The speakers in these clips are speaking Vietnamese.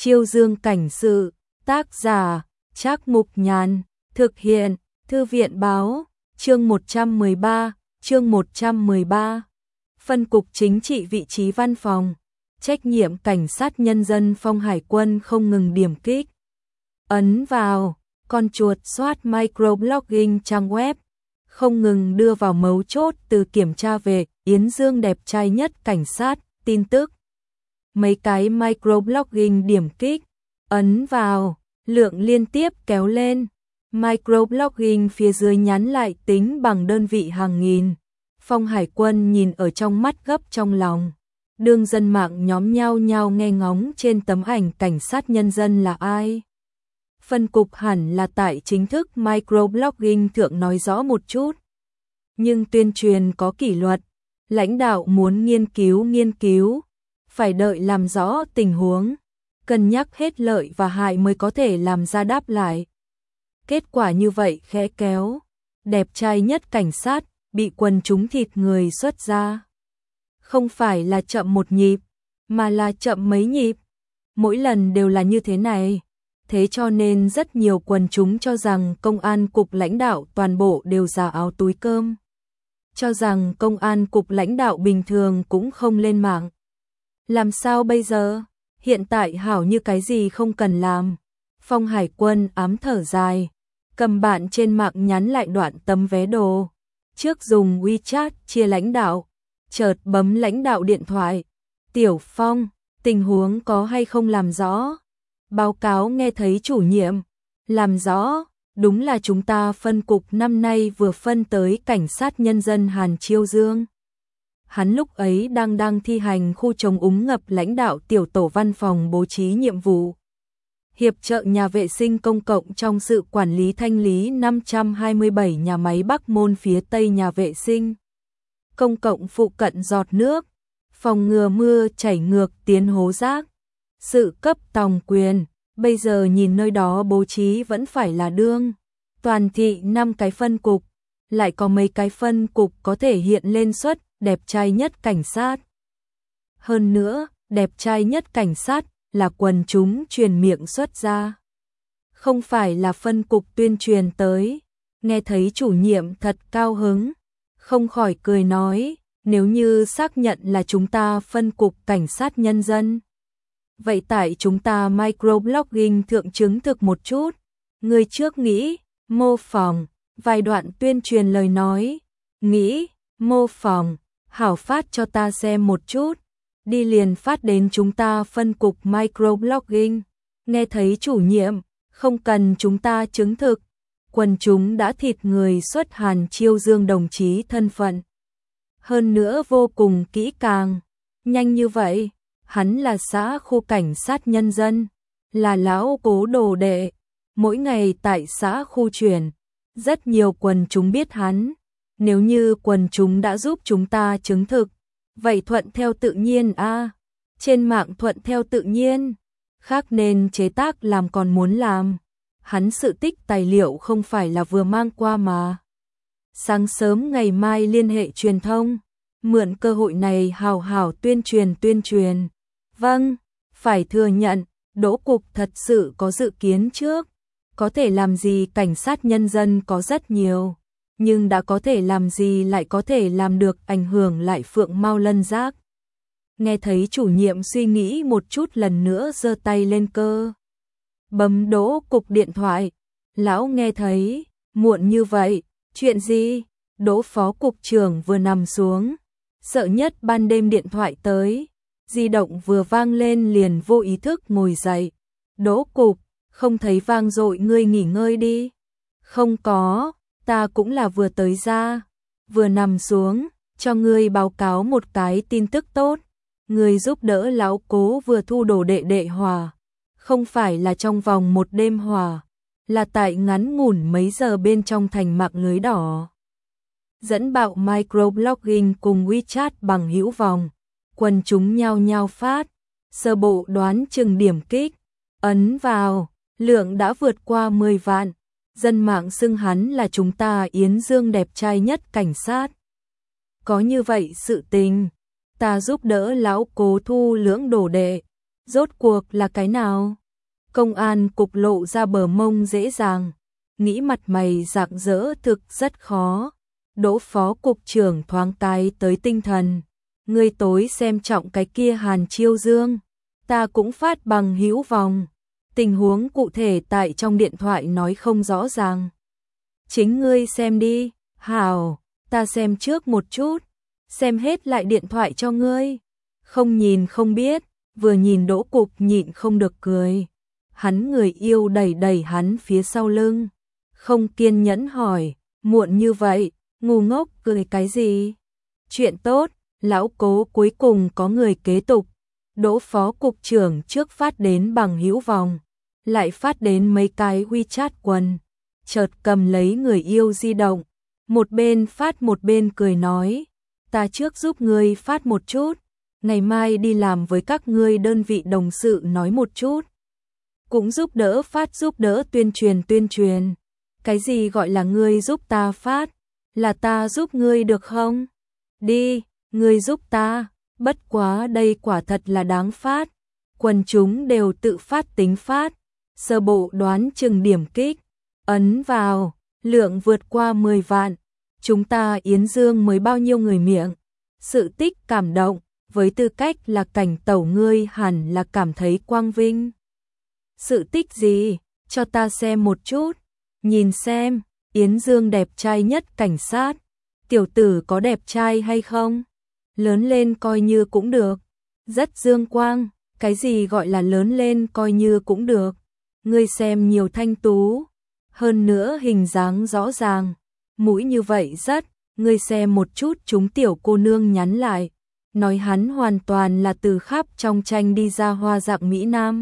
Chiêu Dương cảnh sự, tác giả, Trác Mục Nhàn, thực hiện, Thư viện báo, chương 113. Phân cục chính trị vị trí văn phòng, trách nhiệm cảnh sát nhân dân Phong Hải Quân không ngừng điểm kích. Ấn vào, con chuột soát microblogging trang web, không ngừng đưa vào mấu chốt từ kiểm tra về Yến Dương đẹp trai nhất cảnh sát, tin tức. Mấy cái microblogging điểm kích, ấn vào, lượng liên tiếp kéo lên. Microblogging phía dưới nhắn lại tính bằng đơn vị hàng nghìn. Phong Hải Quân nhìn ở trong mắt gấp trong lòng. Đương dân mạng nhóm nhau nhau nghe ngóng trên tấm ảnh cảnh sát nhân dân là ai. Phân cục hẳn là tại chính thức microblogging thượng nói rõ một chút. Nhưng tuyên truyền có kỷ luật, lãnh đạo muốn nghiên cứu, phải đợi làm rõ tình huống, cân nhắc hết lợi và hại mới có thể làm ra đáp lại. Kết quả như vậy khẽ kéo, đẹp trai nhất cảnh sát bị quần chúng thịt người xuất ra. Không phải là chậm một nhịp, mà là chậm mấy nhịp. Mỗi lần đều là như thế này. Thế cho nên rất nhiều quần chúng cho rằng công an cục lãnh đạo toàn bộ đều giả áo túi cơm. Cho rằng công an cục lãnh đạo bình thường cũng không lên mạng. Làm sao bây giờ? Hiện tại hảo như cái gì không cần làm. Phong Hải Quân ám thở dài, cầm bạn trên mạng nhắn lại đoạn tấm vé đồ. Trước dùng WeChat chia lãnh đạo, chợt bấm lãnh đạo điện thoại. Tiểu Phong, tình huống có hay không làm rõ? Báo cáo nghe thấy chủ nhiệm. Làm rõ, đúng là chúng ta phân cục năm nay vừa phân tới cảnh sát nhân dân Hàn Chiêu Dương. Hắn lúc ấy đang thi hành khu chống úng ngập lãnh đạo tiểu tổ văn phòng bố trí nhiệm vụ. Hiệp trợ nhà vệ sinh công cộng trong sự quản lý thanh lý 527 nhà máy Bắc Môn phía Tây nhà vệ sinh công cộng phụ cận giọt nước, phòng ngừa mưa chảy ngược tiến hố rác. Sự cấp tòng quyền, bây giờ nhìn nơi đó bố trí vẫn phải là đương. Toàn thị 5 cái phân cục, lại có mấy cái phân cục có thể hiện lên suất đẹp trai nhất cảnh sát. Hơn nữa, đẹp trai nhất cảnh sát là quần chúng truyền miệng xuất ra. Không phải là phân cục tuyên truyền tới. Nghe thấy chủ nhiệm thật cao hứng, không khỏi cười nói, nếu như xác nhận là chúng ta phân cục cảnh sát nhân dân. Vậy tại chúng ta microblogging thượng chứng thực một chút. Người trước nghĩ, mô phỏng, vài đoạn tuyên truyền lời nói. Nghĩ, mô phỏng, hảo phát cho ta xem một chút. Đi liền phát đến chúng ta phân cục microblogging. Nghe thấy chủ nhiệm, không cần chúng ta chứng thực. Quần chúng đã thịt người xuất Hàn Chiêu Dương đồng chí thân phận. Hơn nữa vô cùng kỹ càng. Nhanh như vậy, hắn là xã khu cảnh sát nhân dân, là lão cố đồ đệ. Mỗi ngày tại xã khu truyền, rất nhiều quần chúng biết hắn. Nếu như quần chúng đã giúp chúng ta chứng thực, vậy thuận theo tự nhiên a. Trên mạng thuận theo tự nhiên, khác nên chế tác làm còn muốn làm. Hắn sự tích tài liệu không phải là vừa mang qua mà. Sáng sớm ngày mai liên hệ truyền thông, mượn cơ hội này hào hào tuyên truyền. Vâng, phải thừa nhận, Đỗ cục thật sự có dự kiến trước. Có thể làm gì cảnh sát nhân dân có rất nhiều. Nhưng đã có thể làm gì lại có thể làm được ảnh hưởng lại Phượng Mao Lân Giác. Nghe thấy chủ nhiệm suy nghĩ một chút lần nữa giơ tay lên cơ. Bấm Đỗ cục điện thoại. Lão nghe thấy, muộn như vậy, chuyện gì? Đỗ phó cục trưởng vừa nằm xuống. Sợ nhất ban đêm điện thoại tới. Di động vừa vang lên liền vô ý thức ngồi dậy. Đỗ cục, không thấy vang dội ngươi nghỉ ngơi đi. Không có, ta cũng là vừa tới ra. Vừa nằm xuống, cho ngươi báo cáo một cái tin tức tốt. Ngươi giúp đỡ lão cố vừa thu đồ đệ Hòa. Không phải là trong vòng một đêm Hòa, là tại ngắn ngủn mấy giờ bên trong thành mạng lưới đỏ. Dẫn bạo microblogging cùng WeChat bằng hữu vòng. Quần chúng nhao nhao phát. Sơ bộ đoán chừng điểm kích. Ấn vào, lượng đã vượt qua 10 vạn. Dân mạng xưng hắn là chúng ta Yến Dương đẹp trai nhất cảnh sát. Có như vậy sự tình, ta giúp đỡ lão cố thu lưỡng đồ đệ. Rốt cuộc là cái nào? Công an cục lộ ra bờ mông dễ dàng, nghĩ mặt mày rạng rỡ thực rất khó. Đỗ phó cục trưởng thoáng cái tới tinh thần. Ngươi tối xem trọng cái kia Hàn Chiêu Dương, ta cũng phát bằng hữu vòng. Tình huống cụ thể tại trong điện thoại nói không rõ ràng. Chính ngươi xem đi. Hảo, ta xem trước một chút, xem hết lại điện thoại cho ngươi. Không nhìn không biết, vừa nhìn Đỗ Cục nhịn không được cười. Hắn người yêu đẩy đẩy hắn phía sau lưng, không kiên nhẫn hỏi, muộn như vậy, ngu ngốc cười cái gì? Chuyện tốt, lão Cố cuối cùng có người kế tục. Đỗ phó cục trưởng trước phát đến bằng hữu vòng, lại phát đến mấy cái WeChat quần, chợt cầm lấy người yêu di động, một bên phát một bên cười nói, ta trước giúp ngươi phát một chút, ngày mai đi làm với các ngươi đơn vị đồng sự nói một chút. Cũng giúp đỡ phát, giúp đỡ tuyên truyền. Cái gì gọi là ngươi giúp ta phát, là ta giúp ngươi được không? Đi, ngươi giúp ta, bất quá đây quả thật là đáng phát. Quần chúng đều tự phát tính phát, sơ bộ đoán chừng điểm kích, ấn vào, lượng vượt qua 10 vạn. Chúng ta Yến Dương mới bao nhiêu người miệng. Sự tích cảm động, với tư cách là cảnh tẩu ngươi hẳn là cảm thấy quang vinh. Sự tích gì? Cho ta xem một chút. Nhìn xem, Yến Dương đẹp trai nhất cảnh sát. Tiểu tử có đẹp trai hay không? Lớn lên coi như cũng được. Rất dương quang, cái gì gọi là lớn lên coi như cũng được. Ngươi xem nhiều thanh tú. Hơn nữa hình dáng rõ ràng. Mũi như vậy rất, ngươi xem một chút chúng tiểu cô nương nhắn lại. Nói hắn hoàn toàn là từ khắp trong tranh đi ra hoa dạng Mỹ Nam.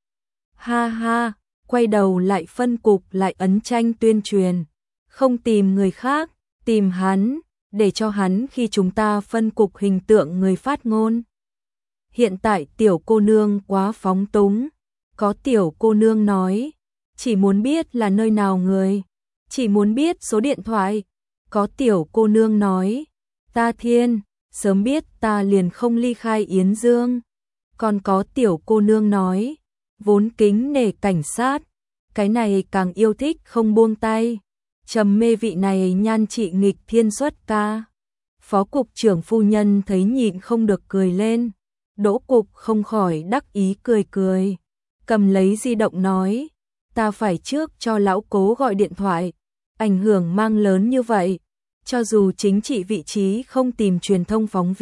Ha ha, quay đầu lại phân cục lại ấn tranh tuyên truyền. Không tìm người khác, tìm hắn, để cho hắn khi chúng ta phân cục hình tượng người phát ngôn. Hiện tại tiểu cô nương quá phóng túng. Có tiểu cô nương nói, chỉ muốn biết là nơi nào người, chỉ muốn biết số điện thoại. Có tiểu cô nương nói, ta thiên, sớm biết ta liền không ly khai Yến Dương. Còn có tiểu cô nương nói, vốn kính nể cảnh sát, cái này càng yêu thích không buông tay. Trầm mê vị này nhan trị nghịch thiên xuất ca. Phó cục trưởng phu nhân thấy nhịn không được cười lên. Đỗ Cục không khỏi đắc ý cười cười. Cầm lấy di động nói, ta phải trước cho lão Cố gọi điện thoại. Ảnh hưởng mang lớn như vậy, cho dù chính trị vị trí không tìm truyền thông phóng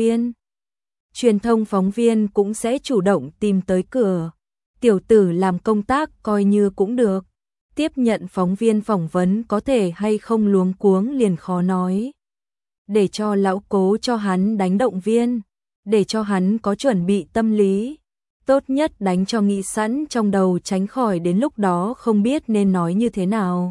viên cũng sẽ chủ động tìm tới cửa. Tiểu tử làm công tác coi như cũng được. Tiếp nhận phóng viên phỏng vấn có thể hay không luống cuống liền khó nói. Để cho lão Cố cho hắn đánh động viên, để cho hắn có chuẩn bị tâm lý. Tốt nhất đánh cho nghĩ sẵn trong đầu, tránh khỏi đến lúc đó không biết nên nói như thế nào.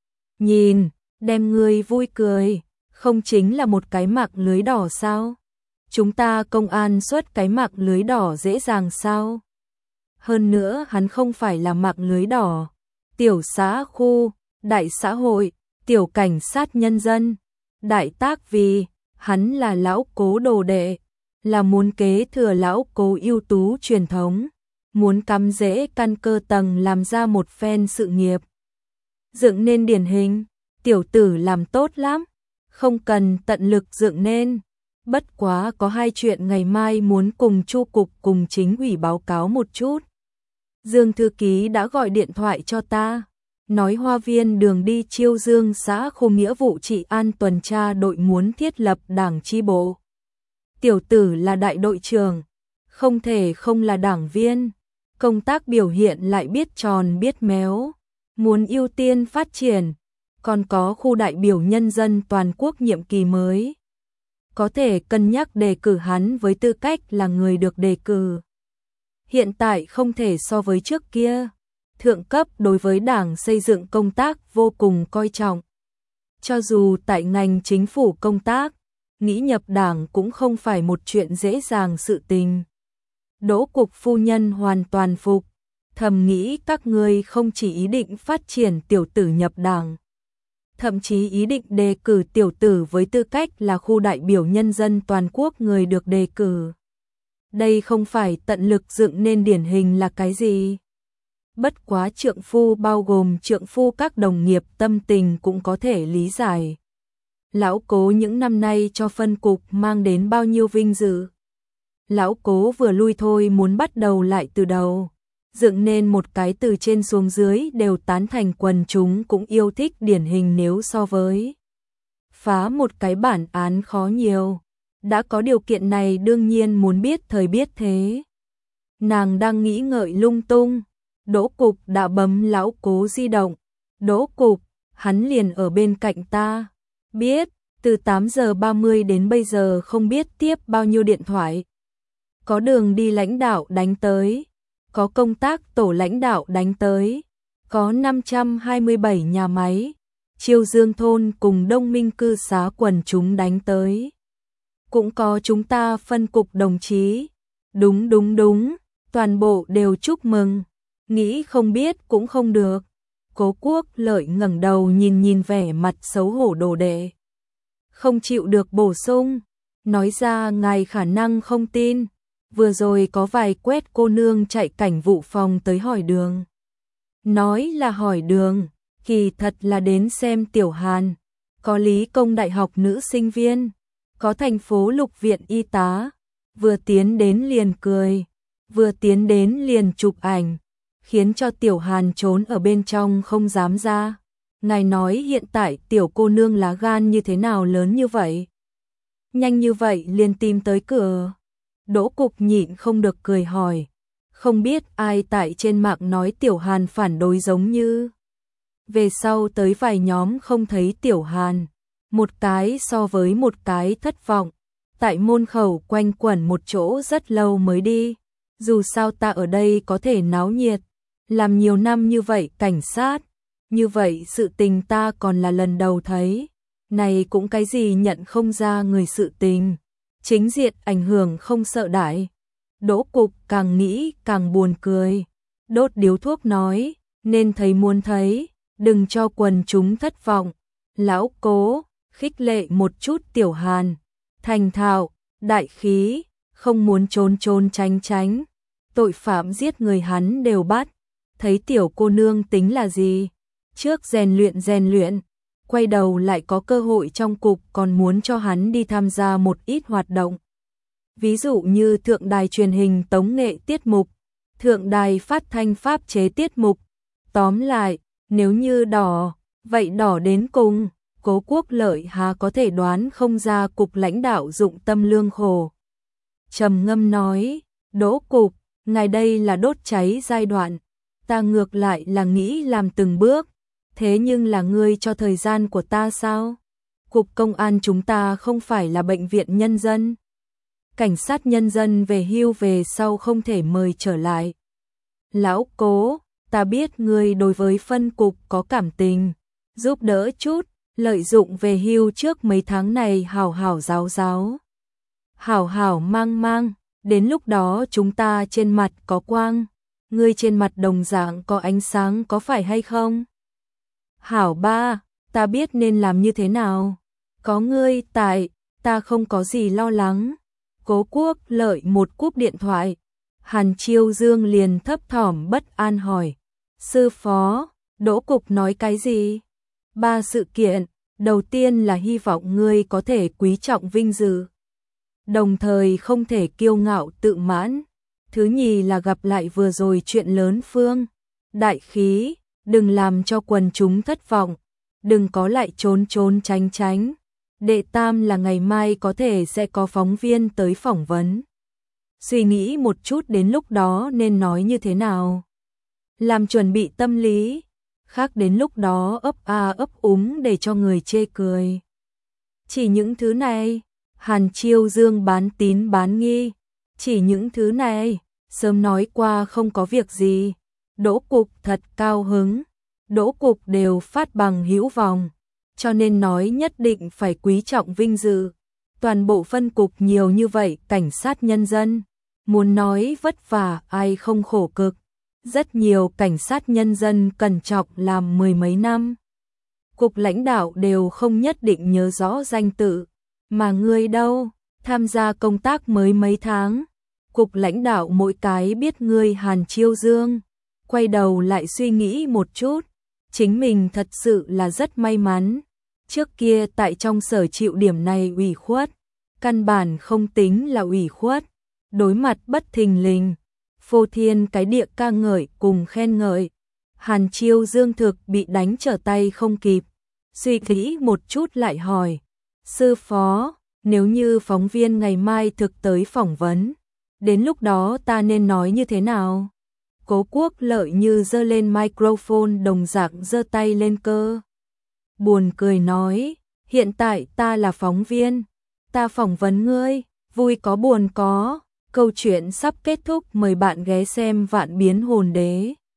Nhìn, đem ngươi vui cười, không chính là một cái mạng lưới đỏ sao? Chúng ta công an xuất cái mạng lưới đỏ dễ dàng sao? Hơn nữa hắn không phải là mạng lưới đỏ. Tiểu xã khu, đại xã hội, tiểu cảnh sát nhân dân, đại tác vì, hắn là lão Cố đồ đệ, là muốn kế thừa lão Cố ưu tú truyền thống, muốn cắm rễ căn cơ tầng làm ra một phen sự nghiệp. Dựng nên điển hình, tiểu tử làm tốt lắm, không cần tận lực dựng nên. Bất quá có hai chuyện ngày mai muốn cùng Chu cục cùng chính ủy báo cáo một chút. Dương thư ký đã gọi điện thoại cho ta, nói Hoa Viên đường đi Chiêu Dương xã khu nghĩa vụ trị an tuần tra đội muốn thiết lập đảng chi bộ. Tiểu tử là đại đội trưởng, không thể không là đảng viên, công tác biểu hiện lại biết tròn biết méo, muốn ưu tiên phát triển, còn có khu đại biểu nhân dân toàn quốc nhiệm kỳ mới. Có thể cân nhắc đề cử hắn với tư cách là người được đề cử. Hiện tại không thể so với trước kia, thượng cấp đối với đảng xây dựng công tác vô cùng coi trọng. Cho dù tại ngành chính phủ công tác, nghĩ nhập đảng cũng không phải một chuyện dễ dàng sự tình. Đỗ Cục phu nhân hoàn toàn phục, thầm nghĩ các ngươi không chỉ ý định phát triển tiểu tử nhập đảng, thậm chí ý định đề cử tiểu tử với tư cách là khu đại biểu nhân dân toàn quốc người được đề cử. Đây không phải tận lực dựng nên điển hình là cái gì. Bất quá trượng phu bao gồm trượng phu các đồng nghiệp tâm tình cũng có thể lý giải. Lão Cố những năm nay cho phân cục mang đến bao nhiêu vinh dự. Lão Cố vừa lui thôi muốn bắt đầu lại từ đầu. Dựng nên một cái từ trên xuống dưới đều tán thành, quần chúng cũng yêu thích điển hình, nếu so với phá một cái bản án khó nhiều. Đã có điều kiện này đương nhiên muốn biết thời biết thế. Nàng đang nghĩ ngợi lung tung, Đỗ Cục đã bấm Lão Cố di động. Đỗ Cục, hắn liền ở bên cạnh ta. Biết, từ 8 giờ 30 đến bây giờ không biết tiếp bao nhiêu điện thoại. Có đường đi lãnh đạo đánh tới, có công tác tổ lãnh đạo đánh tới, có 527 nhà máy, Chiêu Dương thôn cùng Đông Minh cư xá quần chúng đánh tới. Cũng có chúng ta phân cục đồng chí. Đúng, toàn bộ đều chúc mừng. Nghĩ không biết cũng không được. Cố Quốc Lợi ngẩng đầu nhìn vẻ mặt xấu hổ đồ đệ. Không chịu được bổ sung, nói ra ngài khả năng không tin. Vừa rồi có vài quét cô nương chạy cảnh vụ phòng tới hỏi đường. Nói là hỏi đường, kỳ thật là đến xem Tiểu Hàn. Có Lý Công Đại học nữ sinh viên, có thành phố Lục viện y tá. Vừa tiến đến liền cười, vừa tiến đến liền chụp ảnh, khiến cho Tiểu Hàn trốn ở bên trong không dám ra. Ngài nói hiện tại tiểu cô nương lá gan như thế nào lớn như vậy? Nhanh như vậy liền tìm tới cửa. Đỗ Cục nhịn không được cười hỏi. Không biết ai tại trên mạng nói Tiểu Hàn phản đối giống như. Về sau tới vài nhóm không thấy Tiểu Hàn. Một cái so với một cái thất vọng. Tại môn khẩu quanh quẩn một chỗ rất lâu mới đi. Dù sao ta ở đây có thể náo nhiệt. Làm nhiều năm như vậy cảnh sát. Như vậy sự tình ta còn là lần đầu thấy. Này cũng cái gì nhận không ra người sự tình. Chính diện ảnh hưởng không sợ đại. Đỗ Cục càng nghĩ càng buồn cười. Đốt điếu thuốc nói, nên thấy muốn thấy, đừng cho quần chúng thất vọng. Lão Cố, khích lệ một chút Tiểu Hàn. Thành thạo, đại khí, không muốn trốn tránh. Tội phạm giết người hắn đều bắt. Thấy tiểu cô nương tính là gì? Trước rèn luyện, quay đầu lại có cơ hội trong cục còn muốn cho hắn đi tham gia một ít hoạt động. Ví dụ như thượng đài truyền hình tống nghệ tiết mục, thượng đài phát thanh pháp chế tiết mục. Tóm lại, nếu như đỏ, vậy đỏ đến cùng. Cố Quốc Lợi há có thể đoán không ra cục lãnh đạo dụng tâm lương khổ. Trầm ngâm nói, Đỗ Cục, ngài đây là đốt cháy giai đoạn. Ta ngược lại là nghĩ làm từng bước. Thế nhưng là ngươi cho thời gian của ta sao? Cục công an chúng ta không phải là bệnh viện nhân dân. Cảnh sát nhân dân về hưu về sau không thể mời trở lại. Lão Cố, ta biết ngươi đối với phân cục có cảm tình. Giúp đỡ chút, lợi dụng về hưu trước mấy tháng này hảo hảo giáo. Hảo hảo mang, đến lúc đó chúng ta trên mặt có quang. Ngươi trên mặt đồng dạng có ánh sáng có phải hay không? Hảo ba, ta biết nên làm như thế nào. Có ngươi tại, ta không có gì lo lắng. Cố Quốc Lợi một cúp điện thoại. Hàn Chiêu Dương liền thấp thỏm bất an hỏi. Sư phó, Đỗ Cục nói cái gì? 3 sự kiện, đầu tiên là hy vọng ngươi có thể quý trọng vinh dự. Đồng thời không thể kiêu ngạo tự mãn. Thứ nhì là gặp lại vừa rồi chuyện lớn Phương. Đại khí, đừng làm cho quần chúng thất vọng. Đừng có lại trốn tránh. Đệ tam là ngày mai có thể sẽ có phóng viên tới phỏng vấn. Suy nghĩ một chút đến lúc đó nên nói như thế nào. Làm chuẩn bị tâm lý. Khác đến lúc đó ấp úng để cho người chê cười. Chỉ những thứ này, Hàn Chiêu Dương bán tín bán nghi. Chỉ những thứ này, sớm nói qua không có việc gì. Đỗ Cục thật cao hứng. Đỗ Cục đều phát bằng hữu vọng, cho nên nói nhất định phải quý trọng vinh dự. Toàn bộ phân cục nhiều như vậy cảnh sát nhân dân, muốn nói vất vả ai không khổ cực. Rất nhiều cảnh sát nhân dân cẩn trọng làm 10 mấy năm. Cục lãnh đạo đều không nhất định nhớ rõ danh tự, mà ngươi đâu, tham gia công tác mới mấy tháng. cục lãnh đạo mỗi cái biết ngươi Hàn Chiêu Dương. Quay đầu lại suy nghĩ một chút, chính mình thật sự là rất may mắn. Trước kia tại trong sở chịu điểm này ủy khuất, căn bản không tính là ủy khuất. Đối mặt bất thình lình, phô thiên cái địa ca ngợi cùng khen ngợi, Hàn Chiêu Dương thực bị đánh trở tay không kịp. Suy nghĩ một chút lại hỏi, sư phó, nếu như phóng viên ngày mai thực tới phỏng vấn, đến lúc đó ta nên nói như thế nào? Cố Quốc Lợi như giơ lên microphone đồng dạng giơ tay lên cơ. Buồn cười nói, hiện tại ta là phóng viên, ta phỏng vấn ngươi, vui có buồn có. Câu chuyện sắp kết thúc, mời bạn ghé xem Vạn Biến Hồn Đế.